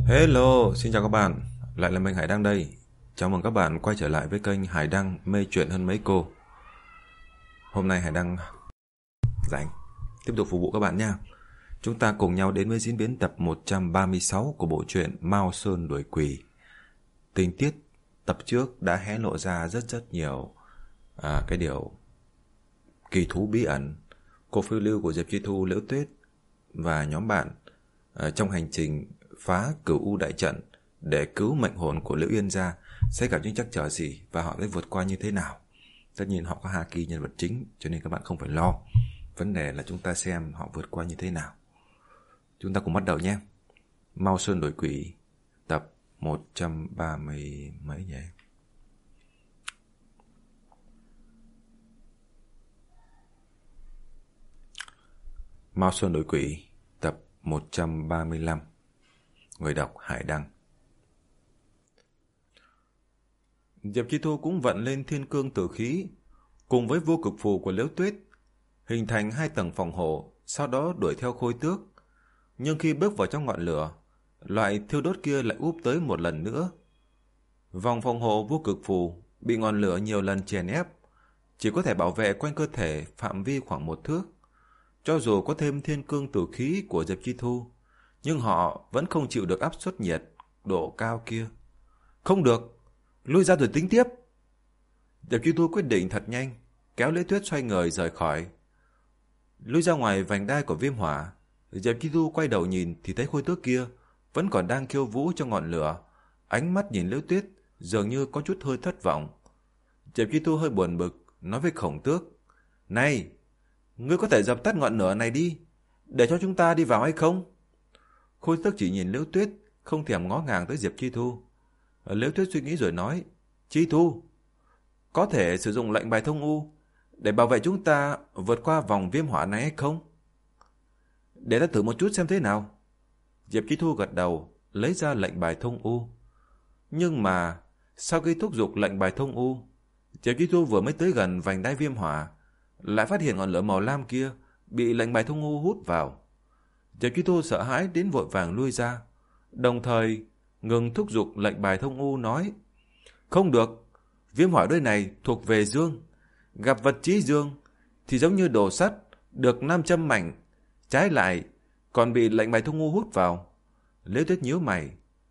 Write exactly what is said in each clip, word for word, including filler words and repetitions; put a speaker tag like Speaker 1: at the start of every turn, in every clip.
Speaker 1: Hello, xin chào các bạn, lại là mình Hải Đăng đây. Chào mừng các bạn quay trở lại với kênh Hải Đăng mê chuyện hơn mấy cô. Hôm nay Hải Đăng rảnh, tiếp tục phục vụ các bạn nha. Chúng ta cùng nhau đến với diễn biến tập một trăm ba mươi sáu của bộ truyện Mao Sơn Đuổi Quỷ. Tình tiết tập trước đã hé lộ ra rất rất nhiều à, cái điều kỳ thú bí ẩn, cuộc phiêu lưu của Diệp Chi Thu, Liễu Tuyết và nhóm bạn à, trong hành trình phá Cửu U đại trận để cứu mệnh hồn của Liễu Yên gia sẽ gặp những trắc trở gì và họ sẽ vượt qua như thế nào. Tất nhiên họ có Haki nhân vật chính, cho nên các bạn không phải lo. Vấn đề là chúng ta xem họ vượt qua như thế nào. Chúng ta cùng bắt đầu nhé. Mao Sơn Đuổi Quỷ tập một trăm ba mươi mấy nhỉ? Mao Sơn Đuổi Quỷ tập một trăm ba mươi lăm. Người đọc Hải Đăng. Diệp Chi Thu cũng vận lên thiên cương tử khí cùng với vô cực phù của Liễu Tuyết, hình thành hai tầng phòng hộ, sau đó đuổi theo Khôi Tước. Nhưng khi bước vào trong ngọn lửa, loại thiêu đốt kia lại úp tới một lần nữa. Vòng phòng hộ vô cực phù bị ngọn lửa nhiều lần chèn ép, chỉ có thể bảo vệ quanh cơ thể phạm vi khoảng một thước. Cho dù có thêm thiên cương tử khí của Diệp Chi Thu, nhưng họ vẫn không chịu được áp suất nhiệt độ cao kia. Không được, lui ra rồi tính tiếp. Diệp Chi Thu quyết định thật nhanh, kéo Liễu Tuyết xoay người rời khỏi. Lui ra ngoài vành đai của viêm hỏa, Diệp Chi Thu quay đầu nhìn thì thấy Khôi Tước kia vẫn còn đang khiêu vũ trong ngọn lửa, ánh mắt nhìn Liễu Tuyết dường như có chút hơi thất vọng. Diệp Chi Thu hơi buồn bực, nói với Khổng Tước: "Này, ngươi có thể dập tắt ngọn lửa này đi, để cho chúng ta đi vào hay không?" Khôi Tước chỉ nhìn Liễu Tuyết, không thèm ngó ngàng tới Diệp Chi Thu. Liễu Tuyết suy nghĩ rồi nói: "Chi Thu, có thể sử dụng lệnh bài thông u để bảo vệ chúng ta vượt qua vòng viêm hỏa này hay không?" "Để ta thử một chút xem thế nào." Diệp Chi Thu gật đầu, lấy ra lệnh bài thông u. Nhưng mà sau khi thúc giục lệnh bài thông u, Diệp Chi Thu vừa mới tới gần vành đai viêm hỏa, lại phát hiện ngọn lửa màu lam kia bị lệnh bài thông u hút vào. Diệp Chi Thu sợ hãi đến vội vàng lui ra, đồng thời ngừng thúc giục lệnh bài thông u, nói: "Không được, viêm hỏa nơi này thuộc về dương, gặp vật chí dương thì giống như đồ sắt được nam châm mảnh, trái lại còn bị lệnh bài thông u hút vào." Liễu Tuyết nhíu mày: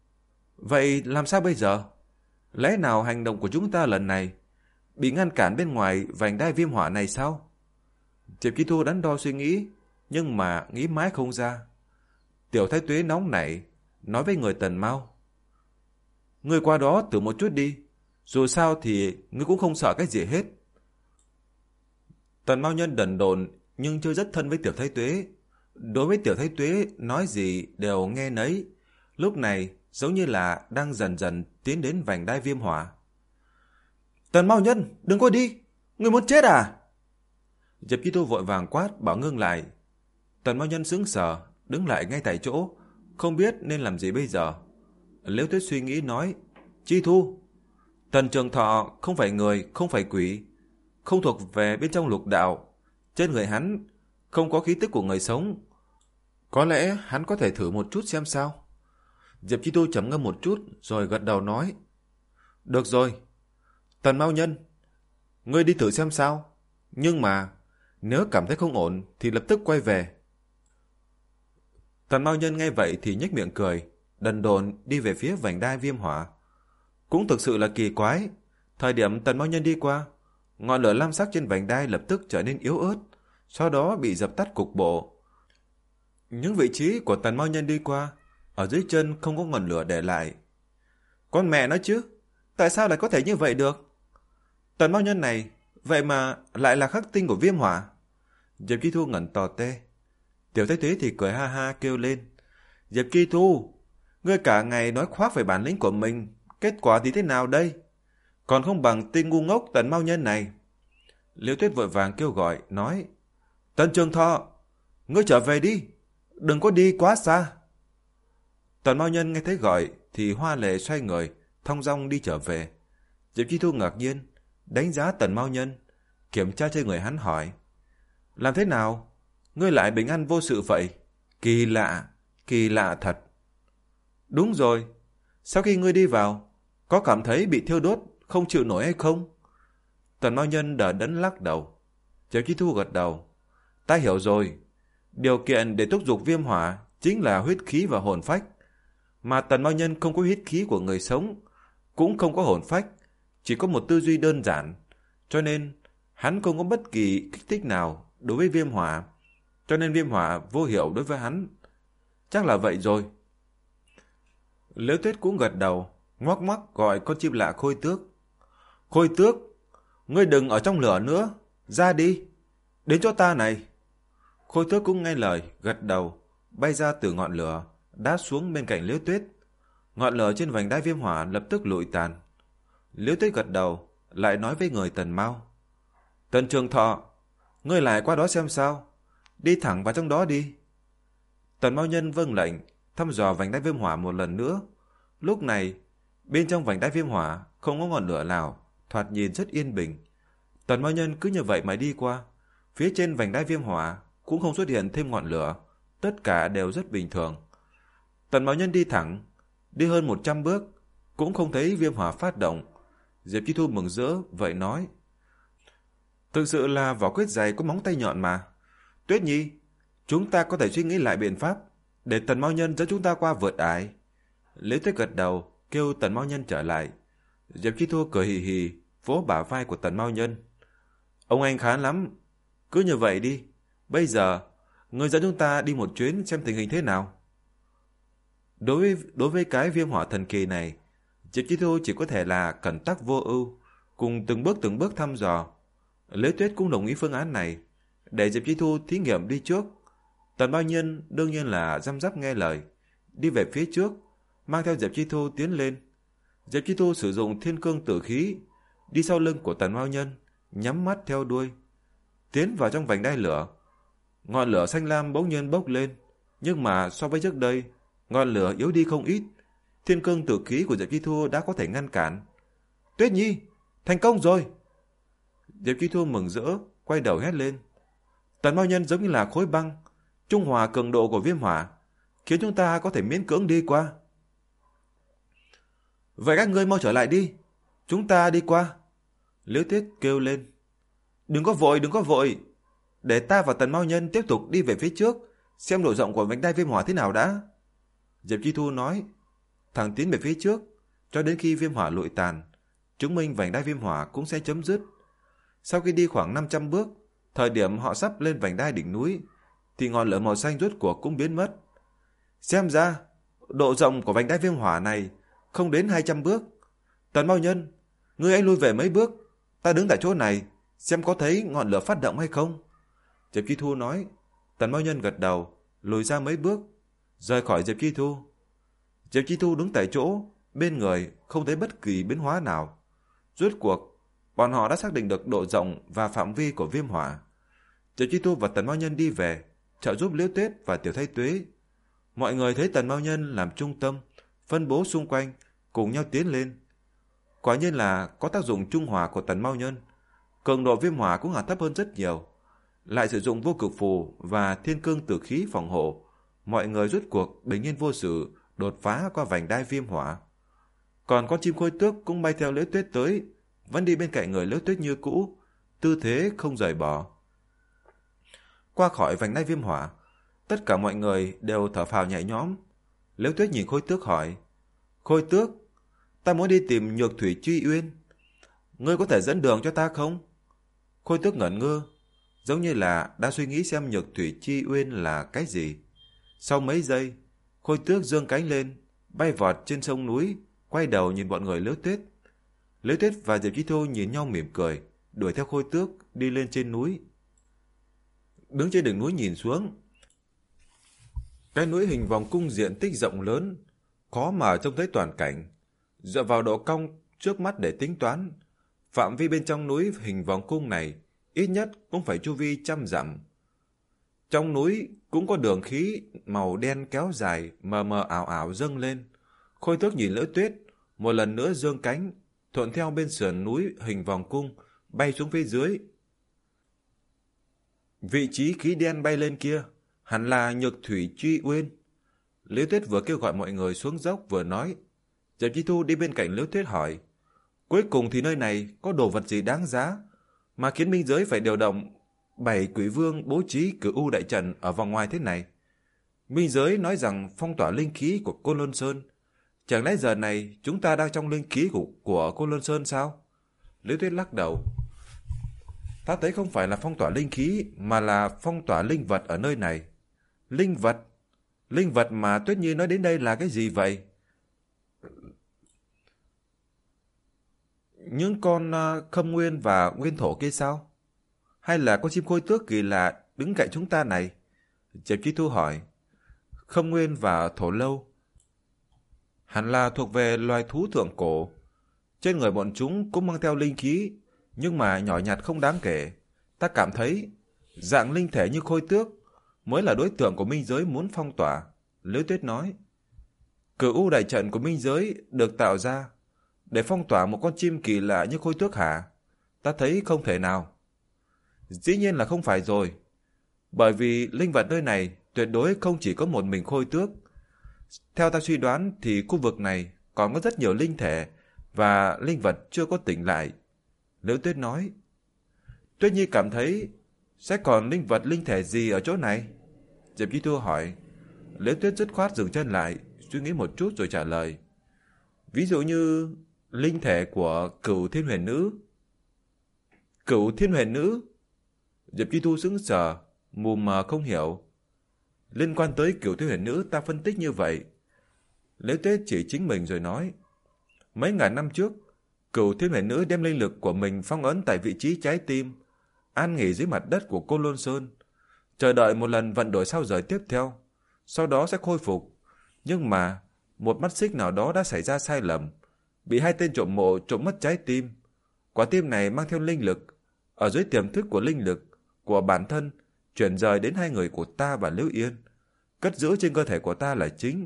Speaker 1: "Vậy làm sao bây giờ? Lẽ nào hành động của chúng ta lần này bị ngăn cản bên ngoài vành đai viêm hỏa này sao?" Diệp Chi Thu đắn đo suy nghĩ, nhưng mà nghĩ mãi không ra. Tiểu Thái Tuế nóng nảy nói với người Tần Mao: "Ngươi qua đó thử một chút đi, dù sao thì ngươi cũng không sợ cái gì hết." Tần Mao Nhân đần độn nhưng chưa rất thân với Tiểu Thái Tuế, đối với Tiểu Thái Tuế nói gì đều nghe nấy, lúc này giống như là đang dần dần tiến đến vành đai viêm hỏa. "Tần Mao Nhân, đừng có đi, ngươi muốn chết à?" Diệp Chi Thu vội vàng quát bảo ngưng lại. Tần Mao Nhân sững sờ, đứng lại ngay tại chỗ, không biết nên làm gì bây giờ. Liễu Tuyết suy nghĩ nói: "Chi Thu, Tần Trường Thọ không phải người, không phải quỷ, không thuộc về bên trong lục đạo, trên người hắn không có khí tức của người sống. Có lẽ hắn có thể thử một chút xem sao." Diệp Chi Thu trầm ngâm một chút rồi gật đầu nói: "Được rồi, Tần Mao Nhân, ngươi đi thử xem sao, nhưng mà nếu cảm thấy không ổn thì lập tức quay về." Tần Mao Nhân nghe vậy thì nhếch miệng cười, đần độn đi về phía vành đai viêm hỏa. Cũng thực sự là kỳ quái, thời điểm Tần Mao Nhân đi qua, ngọn lửa lam sắc trên vành đai lập tức trở nên yếu ớt, sau đó bị dập tắt cục bộ. Những vị trí của Tần Mao Nhân đi qua, ở dưới chân không có ngọn lửa để lại. Con mẹ nó chứ, tại sao lại có thể như vậy được? Tần Mao Nhân này vậy mà lại là khắc tinh của viêm hỏa. Diệp Chi Thu ngẩn tò te. Tiểu Thái Tuế thì cười ha ha kêu lên: "Diệp Chi Thu, ngươi cả ngày nói khoác về bản lĩnh của mình, kết quả thì thế nào đây? Còn không bằng tên ngu ngốc Tần Mao Nhân này." Liễu Tuyết vội vàng kêu gọi, nói: "Tần Trường Thọ, ngươi trở về đi, đừng có đi quá xa." Tần Mao Nhân nghe thấy gọi thì hoa lệ xoay người, thong dong đi trở về. Diệp Chi Thu ngạc nhiên đánh giá Tần Mao Nhân, kiểm tra trên người hắn hỏi: "Làm thế nào? Ngươi lại bình an vô sự vậy? Kỳ lạ, kỳ lạ thật." Đúng rồi, sau khi ngươi đi vào, có cảm thấy bị thiêu đốt, không chịu nổi hay không? Tần Mao Nhân đờ đẫn lắc đầu. Diệp Chi Thu gật đầu. Ta hiểu rồi, điều kiện để thúc giục viêm hỏa chính là huyết khí và hồn phách. Mà Tần Mao Nhân không có huyết khí của người sống, cũng không có hồn phách, chỉ có một tư duy đơn giản. Cho nên, hắn không có bất kỳ kích thích nào đối với viêm hỏa. Cho nên viêm hỏa vô hiệu đối với hắn. Chắc là vậy rồi. Liễu Tuyết cũng gật đầu, ngoắc ngoắc gọi con chim lạ Khôi Tước. Khôi Tước, ngươi đừng ở trong lửa nữa, ra đi, đến chỗ ta này. Khôi Tước cũng nghe lời, gật đầu, bay ra từ ngọn lửa, đáp xuống bên cạnh Liễu Tuyết. Ngọn lửa trên vành đai viêm hỏa lập tức lụi tàn. Liễu Tuyết gật đầu, lại nói với người Tần Mao. Tần Trường Thọ, ngươi lại qua đó xem sao, đi thẳng vào trong đó đi. Tần Mao Nhân vâng lệnh, thăm dò vành đai viêm hỏa một lần nữa. Lúc này, bên trong vành đai viêm hỏa không có ngọn lửa nào, thoạt nhìn rất yên bình. Tần Mao Nhân cứ như vậy mà đi qua. Phía trên vành đai viêm hỏa cũng không xuất hiện thêm ngọn lửa, tất cả đều rất bình thường. Tần Mao Nhân đi thẳng, đi hơn một trăm bước, cũng không thấy viêm hỏa phát động. Diệp Chi Thu mừng rỡ, vậy nói. Thực sự là vỏ quyết dày có móng tay nhọn mà. Tuyết Nhi, chúng ta có thể suy nghĩ lại biện pháp, để Tần Mao Nhân dẫn chúng ta qua vượt ải. Liễu Tuyết gật đầu, kêu Tần Mao Nhân trở lại. Diệp Chi Thu cười hì hì, vỗ bả vai của Tần Mao Nhân. Ông anh khá lắm, cứ như vậy đi. Bây giờ, ngươi dẫn chúng ta đi một chuyến xem tình hình thế nào. Đối với, đối với cái viêm hỏa thần kỳ này, Diệp Chi Thu chỉ có thể là cẩn tắc vô ưu, cùng từng bước từng bước thăm dò. Liễu Tuyết cũng đồng ý phương án này, để Diệp Chi Thu thí nghiệm đi trước. Tần Mao Nhân đương nhiên là răm rắp nghe lời, đi về phía trước, mang theo Diệp Chi Thu tiến lên. Diệp Chi Thu sử dụng thiên cương tử khí, đi sau lưng của Tần Mao Nhân, nhắm mắt theo đuôi, tiến vào trong vành đai lửa. Ngọn lửa xanh lam bỗng nhiên bốc lên, nhưng mà so với trước đây, ngọn lửa yếu đi không ít. Thiên cương tử khí của Diệp Chi Thu đã có thể ngăn cản. Tuyết Nhi, thành công rồi! Diệp Chi Thu mừng rỡ, quay đầu hét lên. Tần Mao Nhân giống như là khối băng, trung hòa cường độ của viêm hỏa, khiến chúng ta có thể miễn cưỡng đi qua. Vậy các ngươi mau trở lại đi, chúng ta đi qua. Liễu Tuyết kêu lên. Đừng có vội, đừng có vội, để ta và Tần Mao Nhân tiếp tục đi về phía trước, xem độ rộng của vành đai viêm hỏa thế nào đã. Diệp Chi Thu nói. Thẳng tiến về phía trước, cho đến khi viêm hỏa lụi tàn, chứng minh vành đai viêm hỏa cũng sẽ chấm dứt. Sau khi đi khoảng năm trăm bước, thời điểm họ sắp lên vành đai đỉnh núi, thì ngọn lửa màu xanh rốt cuộc cũng biến mất. Xem ra, độ rộng của vành đai viêm hỏa này không đến hai trăm bước. Tần Mao Nhân, ngươi anh lui về mấy bước, ta đứng tại chỗ này, xem có thấy ngọn lửa phát động hay không. Diệp Chi Thu nói. Tần Mao Nhân gật đầu, lùi ra mấy bước, rời khỏi Diệp Chi Thu. Diệp Chi Thu đứng tại chỗ, bên người không thấy bất kỳ biến hóa nào. Rốt cuộc, bọn họ đã xác định được độ rộng và phạm vi của viêm hỏa. Diệp Chi Thu và Tần Mao Nhân đi về, trợ giúp Liễu Tuyết và Tiểu Thái Tuế. Mọi người thấy Tần Mao Nhân làm trung tâm, phân bố xung quanh, cùng nhau tiến lên. Quả nhiên là có tác dụng trung hòa của Tần Mao Nhân. Cường độ viêm hỏa cũng hạ thấp hơn rất nhiều. Lại sử dụng vô cực phù và thiên cương tử khí phòng hộ. Mọi người rốt cuộc bình yên vô sự, đột phá qua vành đai viêm hỏa. Còn con chim Khôi Tước cũng bay theo Liễu Tuyết tới, vẫn đi bên cạnh người Liễu Tuyết như cũ, tư thế không rời bỏ. Qua khỏi vành đai viêm hỏa, tất cả mọi người đều thở phào nhẹ nhõm. Liễu Tuyết nhìn Khôi Tước hỏi. Khôi Tước, ta muốn đi tìm Nhược Thủy Truy Uyên, ngươi có thể dẫn đường cho ta không? Khôi Tước ngẩn ngơ, giống như là đã suy nghĩ xem Nhược Thủy Truy Uyên là cái gì. Sau mấy giây, Khôi Tước giương cánh lên, bay vọt trên sông núi, quay đầu nhìn bọn người Liễu Tuyết. Liễu Tuyết và Diệp Chi Thu nhìn nhau mỉm cười, đuổi theo Khôi Tước đi lên trên núi. Đứng trên đỉnh núi nhìn xuống, cái núi hình vòng cung diện tích rộng lớn, khó mà trông thấy toàn cảnh. Dựa vào độ cong trước mắt để tính toán, phạm vi bên trong núi hình vòng cung này ít nhất cũng phải chu vi trăm dặm. Trong núi cũng có đường khí màu đen kéo dài, mờ mờ ảo ảo dâng lên. Khôi Tước nhìn Liễu Tuyết, một lần nữa giương cánh, thuận theo bên sườn núi hình vòng cung, bay xuống phía dưới. Vị trí khí đen bay lên kia, hẳn là Nhược Thủy Truy Uyên. Liễu Tuyết vừa kêu gọi mọi người xuống dốc vừa nói. Diệp Chi Thu đi bên cạnh Liễu Tuyết hỏi, cuối cùng thì nơi này có đồ vật gì đáng giá mà khiến minh giới phải điều động bảy quỷ vương bố trí cửu u đại trận ở vòng ngoài thế này? Minh giới nói rằng phong tỏa linh khí của Côn Lôn Sơn. Chẳng lẽ giờ này chúng ta đang trong linh khí của, của Côn Lôn Sơn sao? Liễu Tuyết lắc đầu. Ta thấy không phải là phong tỏa linh khí mà là phong tỏa linh vật ở nơi này. Linh vật? Linh vật mà Tuyết Nhi nói đến đây là cái gì vậy? Những con uh, khâm nguyên và nguyên thổ kia sao? Hay là con chim khôi tước kỳ lạ đứng cạnh chúng ta này? Diệp Chi Thu hỏi. Khâm nguyên và thổ lâu hẳn là thuộc về loài thú thượng cổ. Trên người bọn chúng cũng mang theo linh khí, nhưng mà nhỏ nhặt không đáng kể. Ta cảm thấy dạng linh thể như khôi tước mới là đối tượng của minh giới muốn phong tỏa. Liễu Tuyết nói. Cửu u đại trận của minh giới được tạo ra để phong tỏa một con chim kỳ lạ như khôi tước hả? Ta thấy không thể nào. Dĩ nhiên là không phải rồi. Bởi vì linh vật nơi này tuyệt đối không chỉ có một mình khôi tước. Theo ta suy đoán thì khu vực này còn có rất nhiều linh thể và linh vật chưa có tỉnh lại. Liễu Tuyết nói. Tuyết Nhi cảm thấy sẽ còn linh vật linh thể gì ở chỗ này? Diệp Chi Thu hỏi. Liễu Tuyết dứt khoát dừng chân lại, suy nghĩ một chút rồi trả lời. Ví dụ như linh thể của Cửu Thiên Huyền Nữ. Cửu Thiên Huyền Nữ? Diệp Chi Thu sững sờ, mù mờ không hiểu. Liên quan tới Cửu Thiên Huyền Nữ ta phân tích như vậy. Liễu Tuyết chỉ chính mình rồi nói. Mấy ngàn năm trước, Cửu Thiên Huyền Nữ đem linh lực của mình phong ấn tại vị trí trái tim, an nghỉ dưới mặt đất của Côn Lôn Sơn, chờ đợi một lần vận đổi sao rời tiếp theo, sau đó sẽ khôi phục. Nhưng mà một mắt xích nào đó đã xảy ra sai lầm, bị hai tên trộm mộ trộm mất trái tim. Quả tim này mang theo linh lực, ở dưới tiềm thức của linh lực của bản thân chuyển rời đến hai người của ta và Liễu Yên, cất giữ trên cơ thể của ta là chính.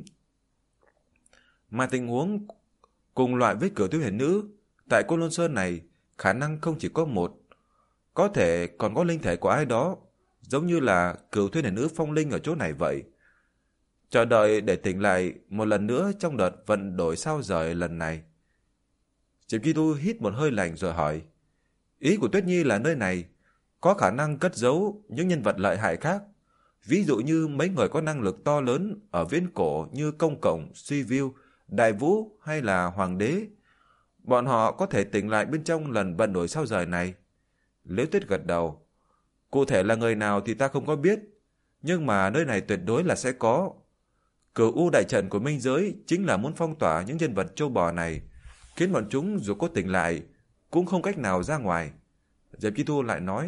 Speaker 1: Mà tình huống cùng loại với Cửu Thiên Huyền Nữ tại Côn Lôn Sơn này khả năng không chỉ có một, có thể còn có linh thể của ai đó, giống như là Cửu Thiên Huyền Nữ phong linh ở chỗ này vậy. Chờ đợi để tỉnh lại một lần nữa trong đợt vận đổi sao rời lần này. Diệp Chi Thu hít một hơi lạnh rồi hỏi. Ý của Tuyết Nhi là nơi này có khả năng cất giấu những nhân vật lợi hại khác, ví dụ như mấy người có năng lực to lớn ở viễn cổ như Công Cộng, Suy Viu, Đại Vũ hay là Hoàng đế. Bọn họ có thể tỉnh lại bên trong lần vận đổi sao rời này. Liễu Tuyết gật đầu. Cụ thể là người nào thì ta không có biết, nhưng mà nơi này tuyệt đối là sẽ có. Cửu u đại trận của minh giới chính là muốn phong tỏa những nhân vật châu bò này, khiến bọn chúng dù có tỉnh lại cũng không cách nào ra ngoài. Diệp Chi Thu lại nói.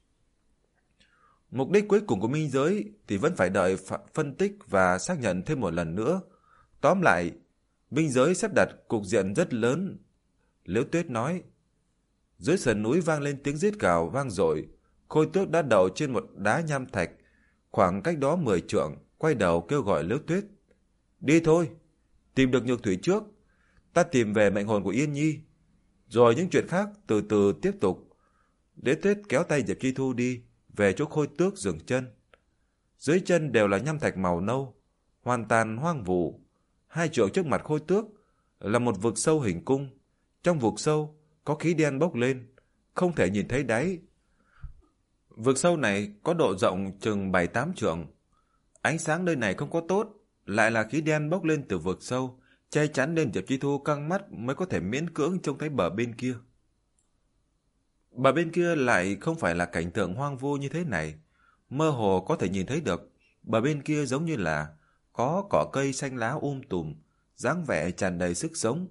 Speaker 1: Mục đích cuối cùng của minh giới thì vẫn phải đợi phân tích và xác nhận thêm một lần nữa. Tóm lại, minh giới xếp đặt cục diện rất lớn. Liễu Tuyết nói. Dưới sườn núi vang lên tiếng rít gào vang dội. Khôi Tước đã đậu trên một đá nham thạch, khoảng cách đó mười trượng, quay đầu kêu gọi Liễu Tuyết. Đi thôi, tìm được nhược thủy trước. Ta tìm về mệnh hồn của Yên Nhi, rồi những chuyện khác từ từ tiếp tục. Liễu Tuyết kéo tay Diệp Chi Thu đi về chỗ Khôi Tước dừng chân. Dưới chân đều là nham thạch màu nâu, hoàn toàn hoang vu. Hai trượng trước mặt Khôi Tước là một vực sâu hình cung. Trong vực sâu có khí đen bốc lên, không thể nhìn thấy đáy. Vực sâu này có độ rộng chừng bảy tám trượng. Ánh sáng nơi này không có tốt, lại là khí đen bốc lên từ vực sâu, che chắn nên Diệp Chi Thu căng mắt mới có thể miễn cưỡng trông thấy bờ bên kia. Bờ bên kia lại không phải là cảnh tượng hoang vu như thế này. Mơ hồ có thể nhìn thấy được, bờ bên kia giống như là có cỏ cây xanh lá um tùm, dáng vẻ tràn đầy sức sống.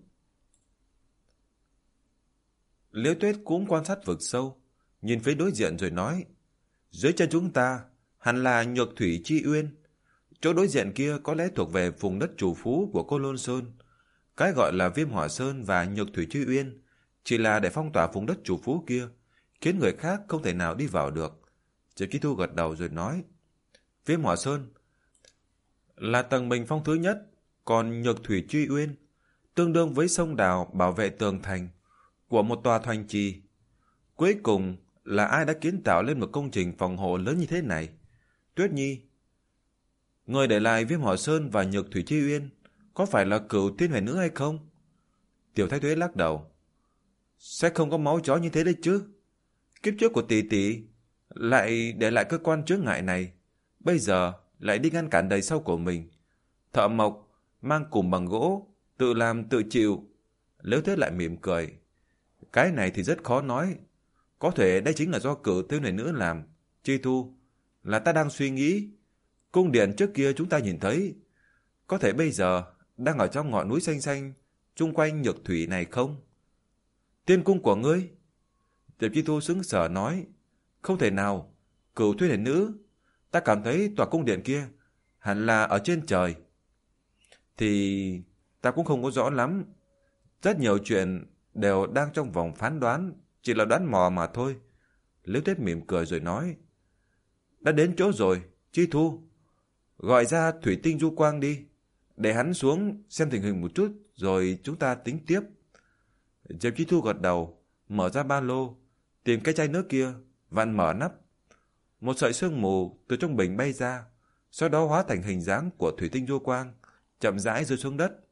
Speaker 1: Liễu Tuyết cũng quan sát vực sâu, nhìn phía đối diện rồi nói. Dưới chân chúng ta hẳn là Nhược Thủy Chi Uyên. Chỗ đối diện kia có lẽ thuộc về vùng đất chủ phú của Côn Lôn Sơn. Cái gọi là Viêm Hỏa Sơn và Nhược Thủy Chi Uyên chỉ là để phong tỏa vùng đất chủ phú kia, khiến người khác không thể nào đi vào được. Diệp Chi Thu gật đầu rồi nói. Viêm Hỏa Sơn là tầng bình phong thứ nhất, còn Nhược Thủy Chi Uyên tương đương với sông đào bảo vệ tường thành của một tòa thành trì. Cuối cùng là ai đã kiến tạo lên một công trình phòng hộ lớn như thế này? Tuyết Nhi. Người để lại Viêm Hỏa Sơn và Nhược Thủy Chi Uyên có phải là Cửu Thiên Huyền Nữ hay không? Tiểu Thái Tuế lắc đầu. Sẽ không có máu chó như thế đấy chứ. Kiếp trước của tỷ tỷ lại để lại cơ quan chướng ngại này, bây giờ lại đi ngăn cản đời sau của mình. Thợ mộc mang cùm bằng gỗ, tự làm tự chịu. Liễu Tuyết lại mỉm cười. Cái này thì rất khó nói. Có thể đây chính là do Cửu Thiên Huyền Nữ làm. Chi Thu, là ta đang suy nghĩ, cung điện trước kia chúng ta nhìn thấy, có thể bây giờ đang ở trong ngọn núi xanh xanh chung quanh Nhược Thủy này không? Tiên cung của ngươi? Diệp Chi Thu sững sờ nói. Không thể nào, Cửu Thiên Huyền Nữ, ta cảm thấy tòa cung điện kia hẳn là ở trên trời. Thì ta cũng không có rõ lắm. Rất nhiều chuyện đều đang trong vòng phán đoán, chỉ là đoán mò mà thôi. Liễu Tuyết mỉm cười rồi nói. Đã đến chỗ rồi, Chi Thu, gọi ra Thủy Tinh Du Quang đi, để hắn xuống xem tình hình một chút rồi chúng ta tính tiếp. Diệp Chi Thu gật đầu, mở ra ba lô, tìm cái chai nước kia, vặn mở nắp. Một sợi sương mù từ trong bình bay ra, sau đó hóa thành hình dáng của Thủy Tinh Du Quang, chậm rãi rơi xuống đất.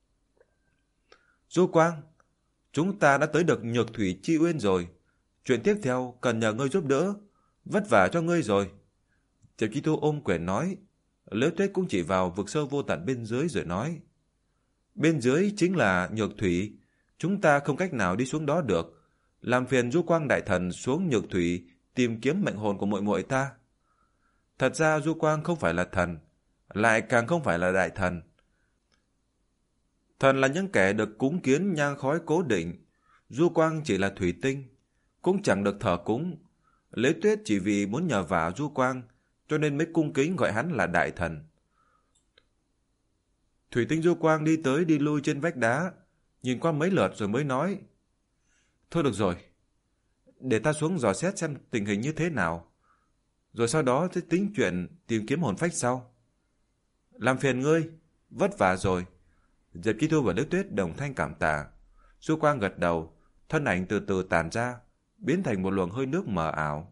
Speaker 1: Du Quang, chúng ta đã tới được Nhược Thủy Chi Uyên rồi. Chuyện tiếp theo cần nhờ ngươi giúp đỡ, vất vả cho ngươi rồi. Diệp Chi Thu ôm quyền nói. Liễu Tuyết cũng chỉ vào vực sâu vô tận bên dưới rồi nói. Bên dưới chính là Nhược Thủy, chúng ta không cách nào đi xuống đó được. Làm phiền Du Quang đại thần xuống Nhược Thủy tìm kiếm mệnh hồn của muội muội ta. Thật ra Du Quang không phải là thần, lại càng không phải là đại thần. Thần là những kẻ được cúng kiến nhang khói cố định, Du Quang chỉ là thủy tinh, cũng chẳng được thờ cúng. Liễu Tuyết chỉ vì muốn nhờ vả Du Quang, cho nên mới cung kính gọi hắn là đại thần. Thủy Tinh Du Quang đi tới đi lui trên vách đá, nhìn qua mấy lượt rồi mới nói. Thôi được rồi, để ta xuống dò xét xem tình hình như thế nào, rồi sau đó sẽ tính chuyện tìm kiếm hồn phách sau. Làm phiền ngươi, vất vả rồi. Diệp Chi Thu và Liễu Tuyết đồng thanh cảm tạ. Du Quang gật đầu, thân ảnh từ từ tàn ra, biến thành một luồng hơi nước mờ ảo.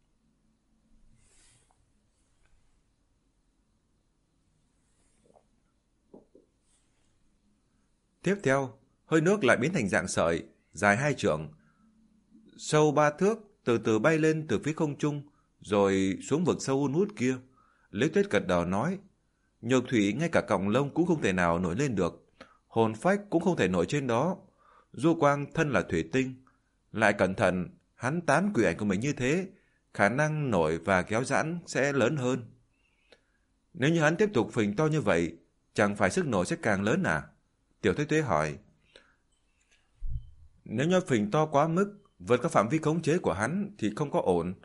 Speaker 1: Tiếp theo, hơi nước lại biến thành dạng sợi, dài hai trượng, sâu ba thước, từ từ bay lên từ phía không trung, rồi xuống vực sâu hun hút kia. Liễu Tuyết gật đầu nói, Nhược Thủy ngay cả cọng lông cũng không thể nào nổi lên được, hồn phách cũng không thể nổi trên đó. Du Quang thân là thủy tinh, lại cẩn thận, hắn tán quỷ ảnh của mình như thế, khả năng nổi và kéo giãn sẽ lớn hơn. Nếu như hắn tiếp tục phình to như vậy, chẳng phải sức nổi sẽ càng lớn à? Tiểu Tuế Tuế hỏi. Nếu như phình to quá mức, vượt các phạm vi khống chế của hắn thì không có ổn.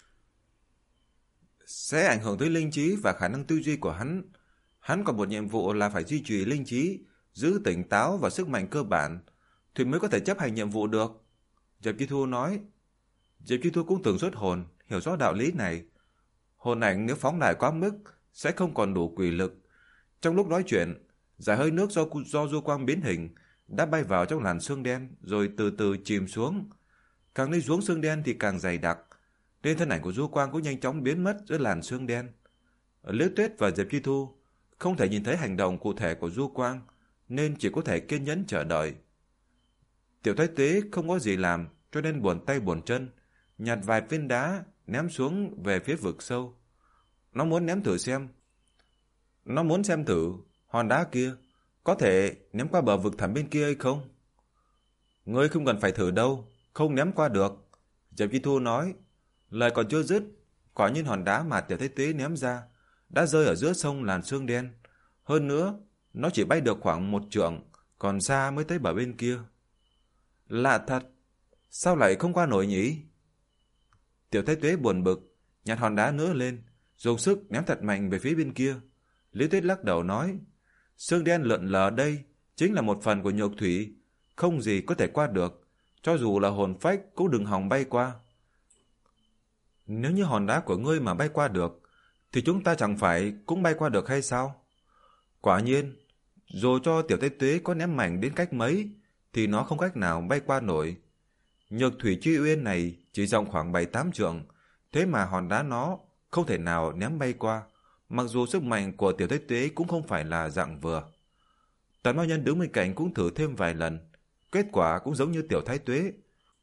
Speaker 1: Sẽ ảnh hưởng tới linh trí và khả năng tư duy của hắn. Hắn còn một nhiệm vụ là phải duy trì linh trí, giữ tỉnh táo và sức mạnh cơ bản, thì mới có thể chấp hành nhiệm vụ được. Diệp Chi Thu nói. Diệp Chi Thu cũng từng xuất hồn, hiểu rõ đạo lý này. Hồn ảnh nếu phóng đại quá mức sẽ không còn đủ quỷ lực. Trong lúc nói chuyện, dải hơi nước do, do Du Quang biến hình đã bay vào trong làn sương đen rồi từ từ chìm xuống. Càng đi xuống sương đen thì càng dày đặc, nên thân ảnh của Du Quang cũng nhanh chóng biến mất giữa làn sương đen. Liễu Tuyết và Diệp Chi Thu không thể nhìn thấy hành động cụ thể của Du Quang, nên chỉ có thể kiên nhẫn chờ đợi. Tiểu Thái Tuế không có gì làm, cho nên buồn tay buồn chân, nhặt vài viên đá ném xuống về phía vực sâu. Nó muốn ném thử xem. Nó muốn xem thử hòn đá kia có thể ném qua bờ vực thẳm bên kia hay không. Ngươi không cần phải thử đâu, không ném qua được. Diệp Chi Thu nói. Lời còn chưa dứt, quả nhiên hòn đá mà Tiểu Thái Tuế ném ra đã rơi ở giữa sông làn sương đen. Hơn nữa, nó chỉ bay được khoảng một trượng, còn xa mới tới bờ bên kia. Lạ thật, sao lại không qua nổi nhỉ? Tiểu Thái Tuế buồn bực, nhặt hòn đá nữa lên, dùng sức ném thật mạnh về phía bên kia. Liễu Tuyết lắc đầu nói, sương đen lượn lờ đây chính là một phần của Nhược Thủy, không gì có thể qua được, cho dù là hồn phách cũng đừng hòng bay qua. Nếu như hòn đá của ngươi mà bay qua được, thì chúng ta chẳng phải cũng bay qua được hay sao? Quả nhiên, dù cho Tiểu Thái Tuế có ném mảnh đến cách mấy, thì nó không cách nào bay qua nổi. Nhược Thủy Chi Uyên này chỉ rộng khoảng bảy tám trượng, thế mà hòn đá nó không thể nào ném bay qua. Mặc dù sức mạnh của Tiểu Thái Tuế cũng không phải là dạng vừa. Tần Mao Nhân đứng bên cạnh cũng thử thêm vài lần. Kết quả cũng giống như Tiểu Thái Tuế.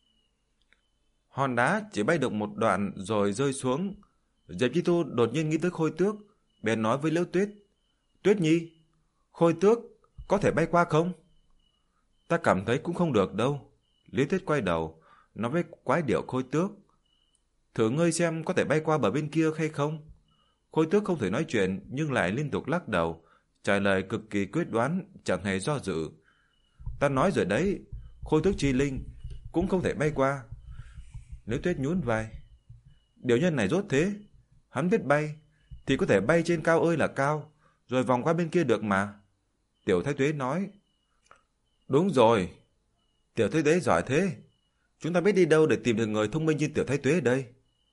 Speaker 1: Hòn đá chỉ bay được một đoạn rồi rơi xuống. Diệp Chi Thu đột nhiên nghĩ tới Khôi Tước, bèn nói với Liễu Tuyết: Tuyết Nhi, Khôi Tước có thể bay qua không? Ta cảm thấy cũng không được đâu. Liễu Tuyết quay đầu, nói với quái điệu Khôi Tước: Thử ngươi xem có thể bay qua bờ bên kia hay không? Khôi Tước không thể nói chuyện nhưng lại liên tục lắc đầu, trả lời cực kỳ quyết đoán, chẳng hề do dự. Ta nói rồi đấy, Khôi Tước chi linh cũng không thể bay qua. Liễu Tuyết nhún vai: Điều nhân này rốt thế, hắn biết bay thì có thể bay trên cao ơi là cao, rồi vòng qua bên kia được mà. Tiểu Thái Tuế nói: Đúng rồi, Tiểu Thái Tuế giỏi thế, chúng ta biết đi đâu để tìm được người thông minh như Tiểu Thái Tuế đây?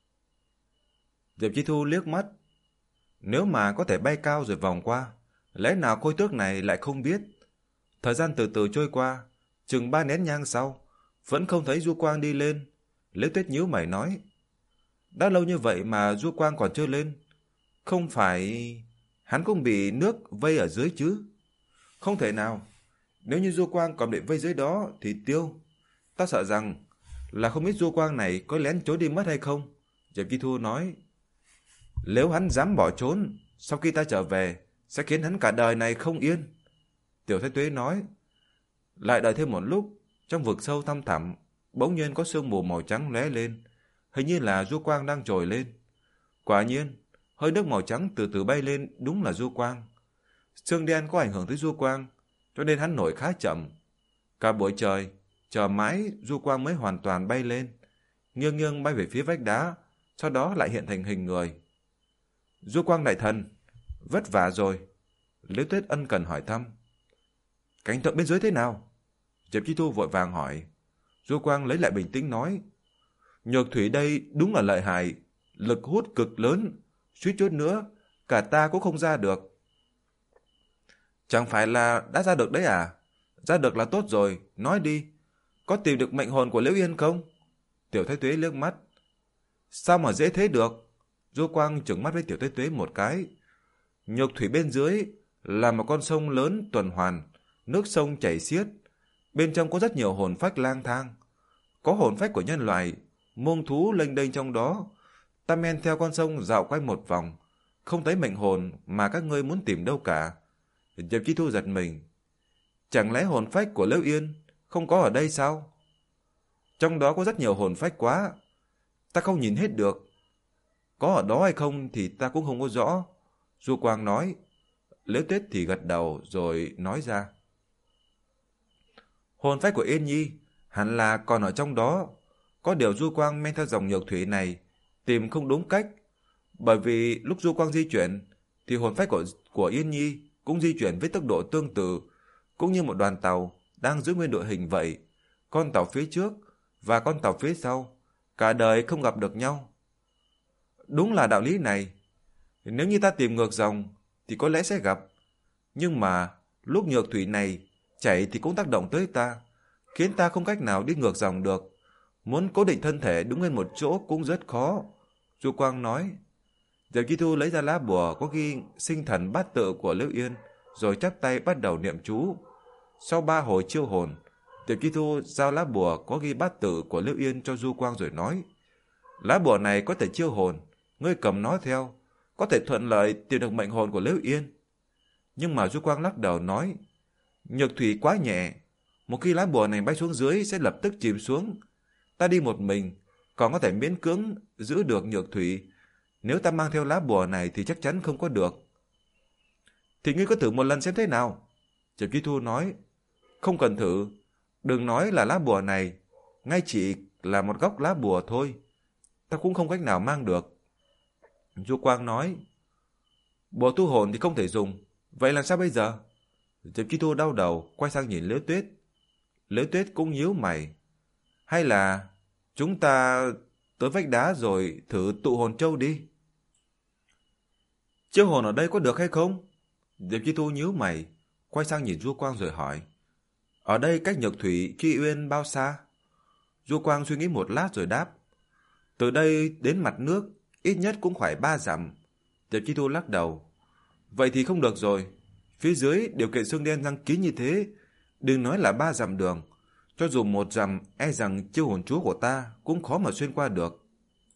Speaker 1: Diệp Chi Thu liếc mắt: Nếu mà có thể bay cao rồi vòng qua, lẽ nào Khôi Tước này lại không biết? Thời gian từ từ trôi qua, chừng ba nén nhang sau, vẫn không thấy Du Quang đi lên. Liễu Tuyết nhíu mày nói: Đã lâu như vậy mà Du Quang còn chưa lên, không phải hắn cũng bị nước vây ở dưới chứ? Không thể nào, nếu như Du Quang còn bị vây dưới đó thì tiêu. Ta sợ rằng là không biết Du Quang này có lén trốn đi mất hay không. Diệp Chi Thu nói: Nếu hắn dám bỏ trốn, sau khi ta trở về sẽ khiến hắn cả đời này không yên. Tiểu Thái Tuế nói: Lại đợi thêm một lúc, trong vực sâu thăm thẳm bỗng nhiên có sương mù màu trắng lóe lên, hình như là Du Quang đang trồi lên. Quả nhiên, hơi nước màu trắng từ từ bay lên, đúng là Du Quang. Sương đen có ảnh hưởng tới Du Quang, cho nên hắn nổi khá chậm. Cả buổi trời, chờ mãi Du Quang mới hoàn toàn bay lên, nghiêng nghiêng bay về phía vách đá, sau đó lại hiện thành hình người. Du Quang đại thần, vất vả rồi. Liễu Tuyết ân cần hỏi thăm: Cảnh tượng bên dưới thế nào? Diệp Chi Thu vội vàng hỏi. Du Quang lấy lại bình tĩnh nói: Nhược thủy đây đúng là lợi hại, lực hút cực lớn, suýt chút nữa cả ta cũng không ra được. Chẳng phải là đã ra được đấy à? Ra được là tốt rồi, nói đi, có tìm được mệnh hồn của Liễu Yên không? Tiểu Thái Tuế liếc mắt: Sao mà dễ thế được? Du Quang trừng mắt với Tiểu Thái Tuế một cái. Nhược thủy bên dưới là một con sông lớn tuần hoàn, nước sông chảy xiết, bên trong có rất nhiều hồn phách lang thang. Có hồn phách của nhân loại, muông thú lênh đênh trong đó. Ta men theo con sông dạo quanh một vòng, không thấy mệnh hồn mà các ngươi muốn tìm đâu cả. Diệp Chi Thu giật mình: Chẳng lẽ hồn phách của Liễu Yên không có ở đây sao? Trong đó có rất nhiều hồn phách quá, ta không nhìn hết được. Có ở đó hay không thì ta cũng không có rõ. Du Quang nói. Liễu Tuyết thì gật đầu rồi nói ra: Hồn phách của Yên Nhi hẳn là còn ở trong đó. Có điều Du Quang men theo dòng nhược thủy này tìm không đúng cách, bởi vì lúc Du Quang di chuyển thì hồn phách của, của Yên Nhi cũng di chuyển với tốc độ tương tự, cũng như một đoàn tàu đang giữ nguyên đội hình vậy. Con tàu phía trước và con tàu phía sau cả đời không gặp được nhau. Đúng là đạo lý này, nếu như ta tìm ngược dòng thì có lẽ sẽ gặp. Nhưng mà lúc nhược thủy này chảy thì cũng tác động tới ta, khiến ta không cách nào đi ngược dòng được. Muốn cố định thân thể đúng nguyên một chỗ cũng rất khó. Du Quang nói. Diệp Chi Thu lấy ra lá bùa có ghi sinh thần bát tự của Liễu Yên, rồi chắp tay bắt đầu niệm chú. Sau ba hồi chiêu hồn, Diệp Chi Thu giao lá bùa có ghi bát tự của Liễu Yên cho Du Quang rồi nói: Lá bùa này có thể chiêu hồn, ngươi cầm nó theo, có thể thuận lợi tìm được mệnh hồn của Liễu Yên. Nhưng mà Du Quang lắc đầu nói: Nhược thủy quá nhẹ, một khi lá bùa này bay xuống dưới sẽ lập tức chìm xuống. Ta đi một mình còn có thể miễn cưỡng giữ được nhược thủy, nếu ta mang theo lá bùa này thì chắc chắn không có được. Thì ngươi có thử một lần xem thế nào. Diệp Chi Thu nói: Không cần thử, đừng nói là lá bùa này, ngay chỉ là một góc lá bùa thôi, ta cũng không cách nào mang được. Du Quang nói: Bùa tu hồn thì không thể dùng, vậy làm sao bây giờ? Diệp Chi Thu đau đầu quay sang nhìn Liễu Tuyết. Liễu Tuyết cũng nhíu mày: Hay là chúng ta tới vách đá rồi thử tụ hồn châu đi. Chiêu hồn ở đây có được hay không? Diệp Chi Thu nhíu mày quay sang nhìn Du Quang rồi hỏi: Ở đây cách nhược thủy Tri Uyên bao xa? Du Quang suy nghĩ một lát rồi đáp: Từ đây đến mặt nước ít nhất cũng phải ba dặm. Diệp Chi Thu lắc đầu. Vậy thì không được rồi. Phía dưới điều kiện xương đen răng kín như thế, đừng nói là ba dặm đường, cho dù một dặm e rằng chiêu hồn chúa của ta cũng khó mà xuyên qua được.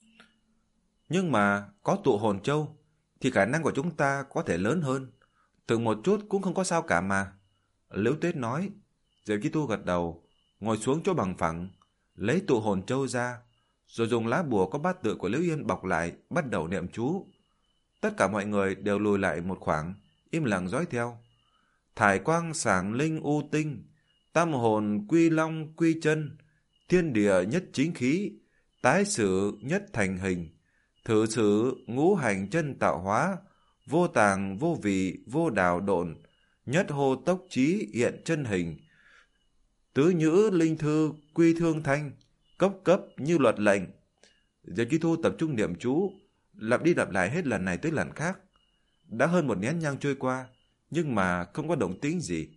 Speaker 1: Nhưng mà có tụ hồn châu thì khả năng của chúng ta có thể lớn hơn. Thử một chút cũng không có sao cả mà. Liễu Tuyết nói. Diệp Chi Thu gật đầu, ngồi xuống chỗ bằng phẳng, lấy tụ hồn châu ra, rồi dùng lá bùa có bát tự của Liễu Yên bọc lại, bắt đầu niệm chú. Tất cả mọi người đều lùi lại một khoảng, im lặng dõi theo. Thải quang sảng linh u tinh, tam hồn quy long quy chân, thiên địa nhất chính khí, tái sử nhất thành hình, thử sử ngũ hành chân tạo hóa, vô tàng vô vị vô đào độn, nhất hô tốc trí hiện chân hình, tứ nhữ linh thư quy thương thanh, cấp cấp như luật lệnh. Diệp Chi Thu tập trung niệm chú, lặp đi lặp lại hết lần này tới lần khác. Đã hơn một nén nhang trôi qua, nhưng mà không có động tĩnh gì.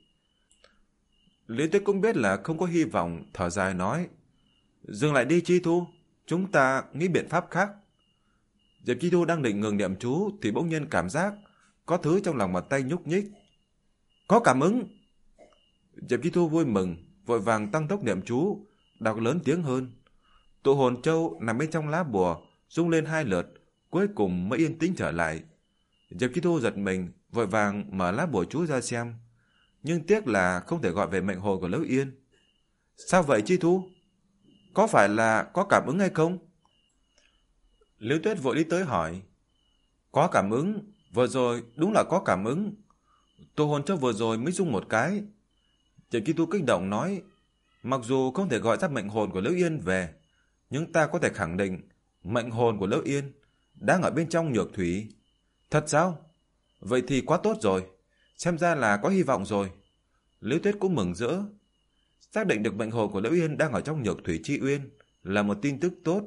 Speaker 1: Lý Tuyết cũng biết là không có hy vọng, thở dài nói. Dừng lại đi Chi Thu, chúng ta nghĩ biện pháp khác. Diệp Chi Thu đang định ngừng niệm chú thì bỗng nhiên cảm giác có thứ trong lòng bàn tay nhúc nhích. Có cảm ứng. Diệp Chi Thu vui mừng, vội vàng tăng tốc niệm chú, đọc lớn tiếng hơn. Tụ hồn châu nằm bên trong lá bùa rung lên hai lượt, cuối cùng mới yên tĩnh trở lại. Diệp Chi Thu giật mình, vội vàng mở lá bùa chú ra xem, nhưng tiếc là không thể gọi về mệnh hồn của Liễu Yên. Sao vậy Chi Thu? Có phải là có cảm ứng hay không? Liễu Tuyết vội đi tới hỏi. Có cảm ứng, vừa rồi đúng là có cảm ứng. Tụ hồn châu vừa rồi mới rung một cái. Diệp Chi Thu kích động nói. Mặc dù không thể gọi ra mệnh hồn của Liễu Yên về, nhưng ta có thể khẳng định mệnh hồn của Liễu Yên đang ở bên trong nhược thủy. Thật sao? Vậy thì quá tốt rồi, xem ra là có hy vọng rồi. Liễu Tuyết cũng mừng rỡ. Xác định được mệnh hồn của Liễu Yên đang ở trong nhược thủy chi uyên là một tin tức tốt.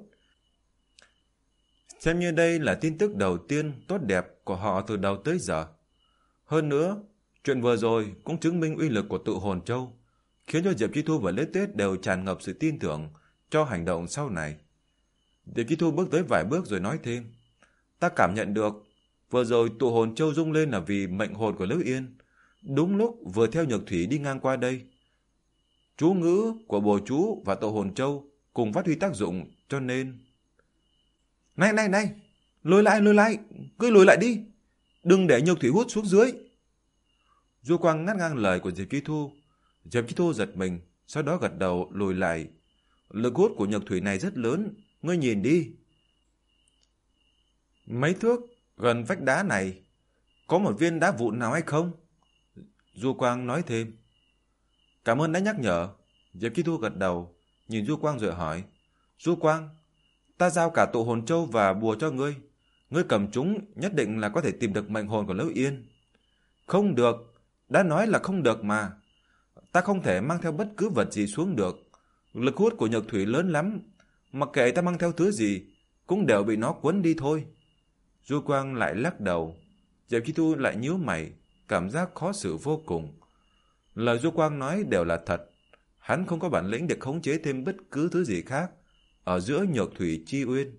Speaker 1: Xem như đây là tin tức đầu tiên tốt đẹp của họ từ đầu tới giờ. Hơn nữa, chuyện vừa rồi cũng chứng minh uy lực của tụ hồn châu, khiến cho Diệp Chi Thu và Liễu Tuyết đều tràn ngập sự tin tưởng cho hành động sau này. Diệp Chi Thu bước tới vài bước rồi nói thêm. Ta cảm nhận được vừa rồi tụ hồn châu rung lên là vì mệnh hồn của Liễu Yên đúng lúc vừa theo nhược thủy đi ngang qua đây. Chú ngữ của bùa chú và tụ hồn châu cùng phát huy tác dụng, cho nên... Này này này, lùi lại lùi lại, cứ lùi lại đi, đừng để nhược thủy hút xuống dưới. Du Quang ngắt ngang lời của Diệp Chi Thu. Diệp Chi Thu giật mình, sau đó gật đầu lùi lại. Lực hút của nhược thủy này rất lớn, ngươi nhìn đi. Mấy thước gần vách đá này có một viên đá vụn nào hay không? Du Quang nói thêm. Cảm ơn đã nhắc nhở. Diệp Chi Thu gật đầu, nhìn Du Quang rồi hỏi. Du Quang, ta giao cả tụ hồn châu và bùa cho ngươi. Ngươi cầm chúng nhất định là có thể tìm được mệnh hồn của Liễu Yên. Không được, đã nói là không được mà. Ta không thể mang theo bất cứ vật gì xuống được. Lực hút của nhược thủy lớn lắm, mặc kệ ta mang theo thứ gì cũng đều bị nó cuốn đi thôi. Du Quang lại lắc đầu. Diệp Chi Thu lại nhíu mày, cảm giác khó xử vô cùng. Lời Du Quang nói đều là thật. Hắn không có bản lĩnh để khống chế thêm bất cứ thứ gì khác ở giữa nhược thủy chi uyên.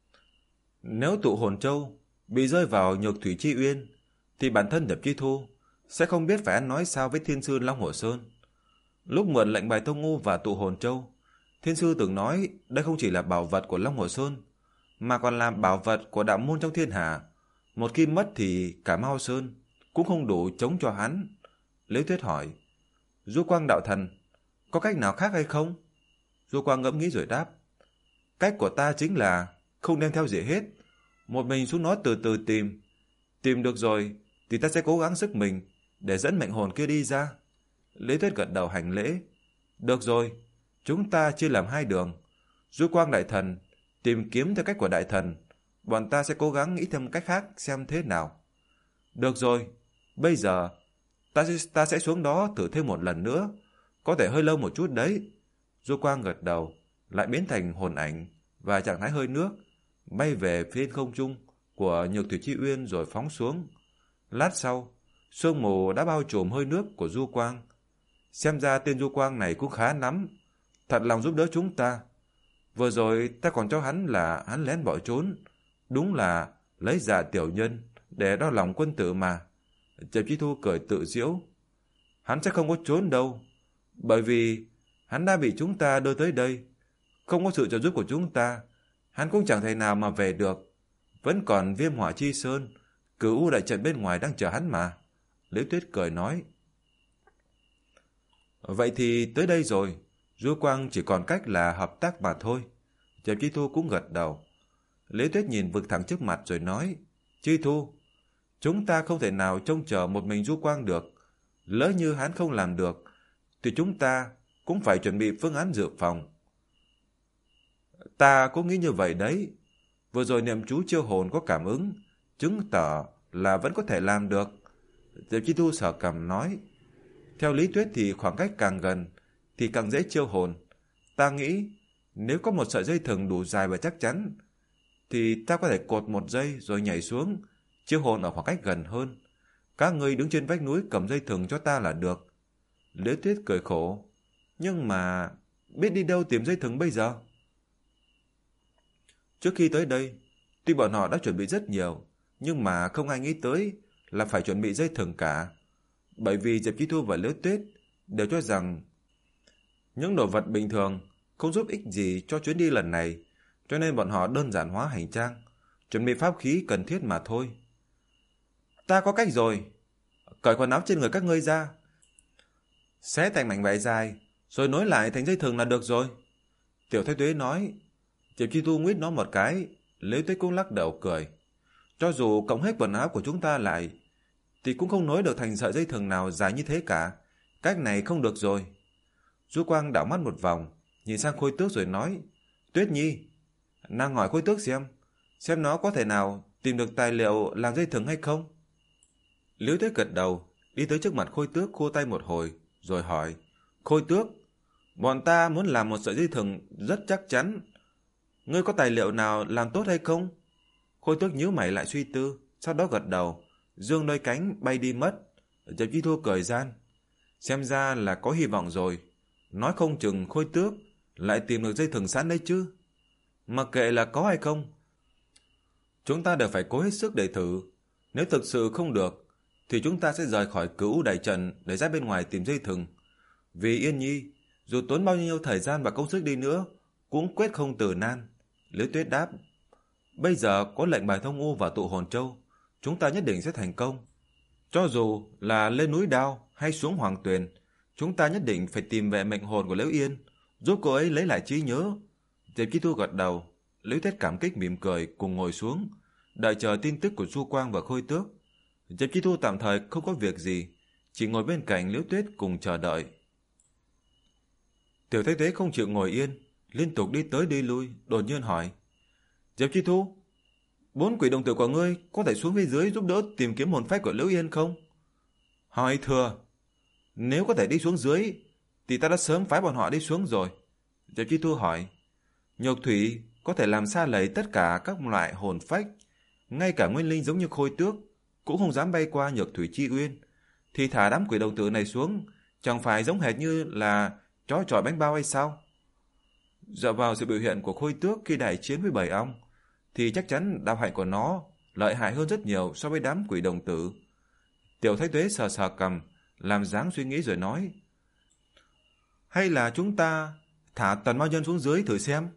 Speaker 1: Nếu tụ hồn châu bị rơi vào nhược thủy chi uyên, thì bản thân Diệp Chi Thu sẽ không biết phải ăn nói sao với Thiên Sư Long Hồ Sơn. Lúc mượn lệnh bài thông ngu và tụ hồn châu, Thiên Sư từng nói đây không chỉ là bảo vật của Long Hồ Sơn, mà còn là bảo vật của đạo môn trong thiên hạ. Một khi mất thì cả Mao Sơn cũng không đủ chống cho hắn. Liễu Tuyết hỏi. Du Quang đạo thần, có cách nào khác hay không? Du Quang ngẫm nghĩ rồi đáp. Cách của ta chính là không đem theo gì hết, một mình xuống nó từ từ tìm. Tìm được rồi thì ta sẽ cố gắng sức mình để dẫn mệnh hồn kia đi ra. Liễu Tuyết gật đầu hành lễ. Được rồi, chúng ta chia làm hai đường. Du Quang đại thần tìm kiếm theo cách của đại thần, bọn ta sẽ cố gắng nghĩ thêm cách khác xem thế nào. Được rồi, bây giờ ta sẽ, ta sẽ xuống đó thử thêm một lần nữa, có thể hơi lâu một chút đấy. Du Quang gật đầu, lại biến thành hồn ảnh và trạng thái hơi nước, bay về phía không trung của nhược thủy chi uyên rồi phóng xuống. Lát sau, sương mù đã bao trùm hơi nước của Du Quang. Xem ra tên Du Quang này cũng khá lắm, thật lòng giúp đỡ chúng ta. Vừa rồi ta còn cho hắn là hắn lén bỏ trốn, đúng là lấy dạ tiểu nhân để đo lòng quân tử mà. Diệp Chi Thu cười tự giễu. Hắn sẽ không có trốn đâu, bởi vì hắn đã bị chúng ta đưa tới đây. Không có sự trợ giúp của chúng ta, hắn cũng chẳng thể nào mà về được. Vẫn còn Viêm Hỏa Chi Sơn, Cửu U đại trận bên ngoài đang chờ hắn mà. Liễu Tuyết cười nói. Vậy thì tới đây rồi, Du Quang chỉ còn cách là hợp tác mà thôi. Diệp Chi Thu cũng gật đầu. Liễu Tuyết nhìn vực thẳng trước mặt rồi nói. Chi Thu, chúng ta không thể nào trông chờ một mình Du Quang được. Lỡ như hắn không làm được, thì chúng ta cũng phải chuẩn bị phương án dự phòng. Ta cũng nghĩ như vậy đấy. Vừa rồi niệm chú chiêu hồn có cảm ứng, chứng tỏ là vẫn có thể làm được. Diệp Chi Thu sờ cằm nói. Theo lý thuyết thì khoảng cách càng gần thì càng dễ chiêu hồn. Ta nghĩ nếu có một sợi dây thừng đủ dài và chắc chắn thì ta có thể cột một dây rồi nhảy xuống, chiêu hồn ở khoảng cách gần hơn. Các ngươi đứng trên vách núi cầm dây thừng cho ta là được. Liễu Tuyết cười khổ. Nhưng mà biết đi đâu tìm dây thừng bây giờ? Trước khi tới đây, tuy bọn họ đã chuẩn bị rất nhiều, nhưng mà không ai nghĩ tới là phải chuẩn bị dây thừng cả. Bởi vì Diệp Chi Thu và Liễu Tuyết đều cho rằng những đồ vật bình thường không giúp ích gì cho chuyến đi lần này, cho nên bọn họ đơn giản hóa hành trang, chuẩn bị pháp khí cần thiết mà thôi. Ta có cách rồi. Cởi quần áo trên người các ngươi ra, xé thành mảnh vải dài, rồi nối lại thành dây thừng là được rồi. Tiểu Thái Tuế nói. Diệp Chi Thu nguyết nó một cái. Liễu Tuyết cũng lắc đầu cười. Cho dù cộng hết quần áo của chúng ta lại thì cũng không nối được thành sợi dây thừng nào dài như thế cả. Cách này không được rồi. Du Quang đảo mắt một vòng, nhìn sang Khôi Tước rồi nói. Tuyết Nhi, nàng hỏi Khôi Tước xem xem nó có thể nào tìm được tài liệu làm dây thừng hay không. Liễu Tuyết gật đầu, đi tới trước mặt Khôi Tước khua tay một hồi rồi hỏi. Khôi Tước, bọn ta muốn làm một sợi dây thừng rất chắc chắn, ngươi có tài liệu nào làm tốt hay không? Khôi Tước nhíu mày lại suy tư, sau đó gật đầu, dương đôi cánh bay đi mất. Diệp Chi Thu cười gian. Xem ra là có hy vọng rồi. Nói không chừng Khôi Tước lại tìm được dây thừng sẵn đấy chứ. Mặc kệ là có hay không, chúng ta đều phải cố hết sức để thử. Nếu thực sự không được thì chúng ta sẽ rời khỏi Cửu đại trận để ra bên ngoài tìm dây thừng. Vì Yên Nhi, dù tốn bao nhiêu thời gian và công sức đi nữa cũng quyết không từ nan. Liễu Tuyết đáp. Bây giờ có lệnh bài thông u và tụ hồn châu, chúng ta nhất định sẽ thành công. Cho dù là lên núi Đao hay xuống Hoàng Tuyền, chúng ta nhất định phải tìm về mệnh hồn của Liễu Yên, giúp cô ấy lấy lại trí nhớ. Diệp Chi Thu gật đầu. Liễu Tuyết cảm kích mỉm cười cùng ngồi xuống, đợi chờ tin tức của Du Quang và Khôi Tước. Diệp Chi Thu tạm thời không có việc gì, chỉ ngồi bên cạnh Liễu Tuyết cùng chờ đợi. Tiểu Thái Tuế không chịu ngồi yên, liên tục đi tới đi lui, đột nhiên hỏi. Diệp Chi Thu, bốn quỷ đồng tử của ngươi có thể xuống phía dưới giúp đỡ tìm kiếm hồn phách của Liễu Yên không? Hỏi thừa. Nếu có thể đi xuống dưới thì ta đã sớm phái bọn họ đi xuống rồi. Diệp Chi Thu hỏi. Nhược thủy có thể làm sa lầy tất cả các loại hồn phách, ngay cả nguyên linh giống như Khôi Tước cũng không dám bay qua nhược thủy chi uyên, thì thả đám quỷ đồng tử này xuống chẳng phải giống hệt như là chó chọi bánh bao hay sao? Dựa vào sự biểu hiện của Khôi Tước khi đại chiến với bầy ong thì chắc chắn đạo hạnh của nó lợi hại hơn rất nhiều so với đám quỷ đồng tử. Tiểu Thái Tuế sờ sờ cằm, làm dáng suy nghĩ rồi nói. Hay là chúng ta thả Tần Mao Nhân xuống dưới thử xem?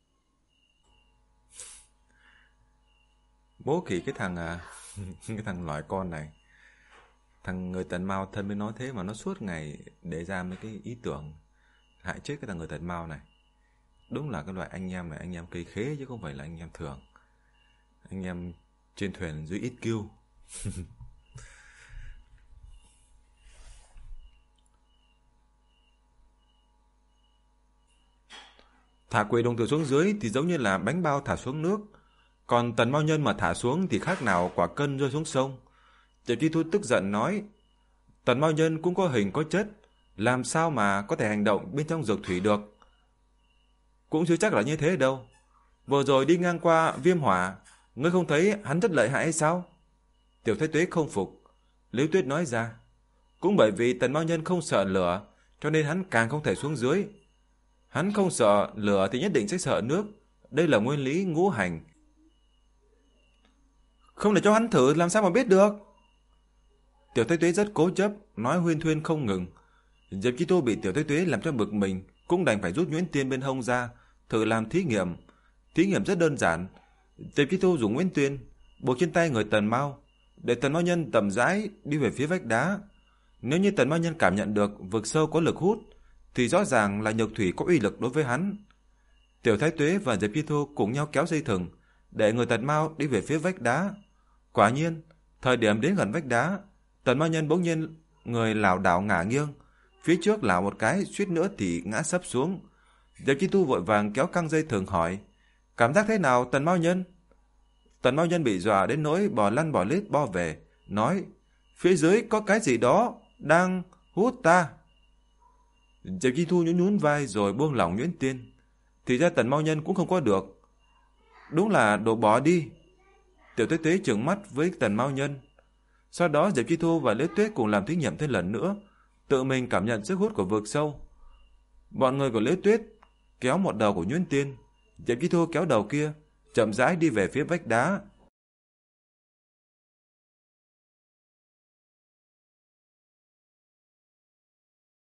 Speaker 1: Bố kỳ cái thằng à, cái thằng loại con này. Thằng người Tần Mao thân mới nói thế mà nó suốt ngày để ra mấy cái ý tưởng hại chết cái thằng người Tần Mao này. Đúng là cái loại anh em này, anh em cây khế chứ không phải là anh em thường. Anh em trên thuyền dưới ít kiêu. Thả quỷ đồng tử xuống dưới thì giống như là bánh bao thả xuống nước, còn Tần Mao Nhân mà thả xuống thì khác nào quả cân rơi xuống sông. Diệp Chi Thu tức giận nói. Tần Mao Nhân cũng có hình có chất, làm sao mà có thể hành động bên trong dược thủy được? Cũng chưa chắc là như thế đâu. Vừa rồi đi ngang qua Viêm Hỏa, ngươi không thấy hắn rất lợi hại hay sao? Tiểu Thái Tuế không phục. Liễu Tuyết nói ra. Cũng bởi vì Tần Mao Nhân không sợ lửa, cho nên hắn càng không thể xuống dưới. Hắn không sợ lửa thì nhất định sẽ sợ nước. Đây là nguyên lý ngũ hành. Không để cho hắn thử làm sao mà biết được. Tiểu Tuế Tuế rất cố chấp, nói huyên thuyên không ngừng. Diệp Chi Thu bị Tiểu Tuế Tuế làm cho bực mình, cũng đành phải rút nhuyễn tiên bên hông ra, thử làm thí nghiệm. Thí nghiệm rất đơn giản. Diệp Chi Thu dùng nhuyễn tiên buộc trên tay người Tần Mao, để Tần Mao Nhân tầm rãi đi về phía vách đá. Nếu như Tần Mao Nhân cảm nhận được vực sâu có lực hút, thì rõ ràng là nhược thủy có uy lực đối với hắn. Tiểu Thái Tuế và Diệp Chi Thu cùng nhau kéo dây thừng, để người Tần Mao đi về phía vách đá. Quả nhiên, thời điểm đến gần vách đá, Tần Mao Nhân bỗng nhiên người lảo đảo ngả nghiêng, phía trước lảo một cái suýt nữa thì ngã sấp xuống. Diệp Chi Thu vội vàng kéo căng dây thừng hỏi: "Cảm giác thế nào Tần Mao Nhân?" Tần Mao Nhân bị dọa đến nỗi bò lăn bò lết bo về, nói: "Phía dưới có cái gì đó đang hút ta." Diệp Chi Thu nhún nhún vai rồi buông lỏng nhuyễn tiên. Thì ra Tần Mao Nhân cũng không có được. Đúng là đồ bỏ đi. Tiểu Tuế Tuế trừng mắt với Tần Mao Nhân. Sau đó Diệp Chi Thu và Liễu Tuyết cùng làm thí nghiệm thêm lần nữa, tự mình cảm nhận sức hút của vực sâu. Bọn người của Liễu Tuyết kéo một đầu của nhuyễn tiên, Diệp Chi Thu kéo đầu kia, chậm rãi đi về phía vách đá.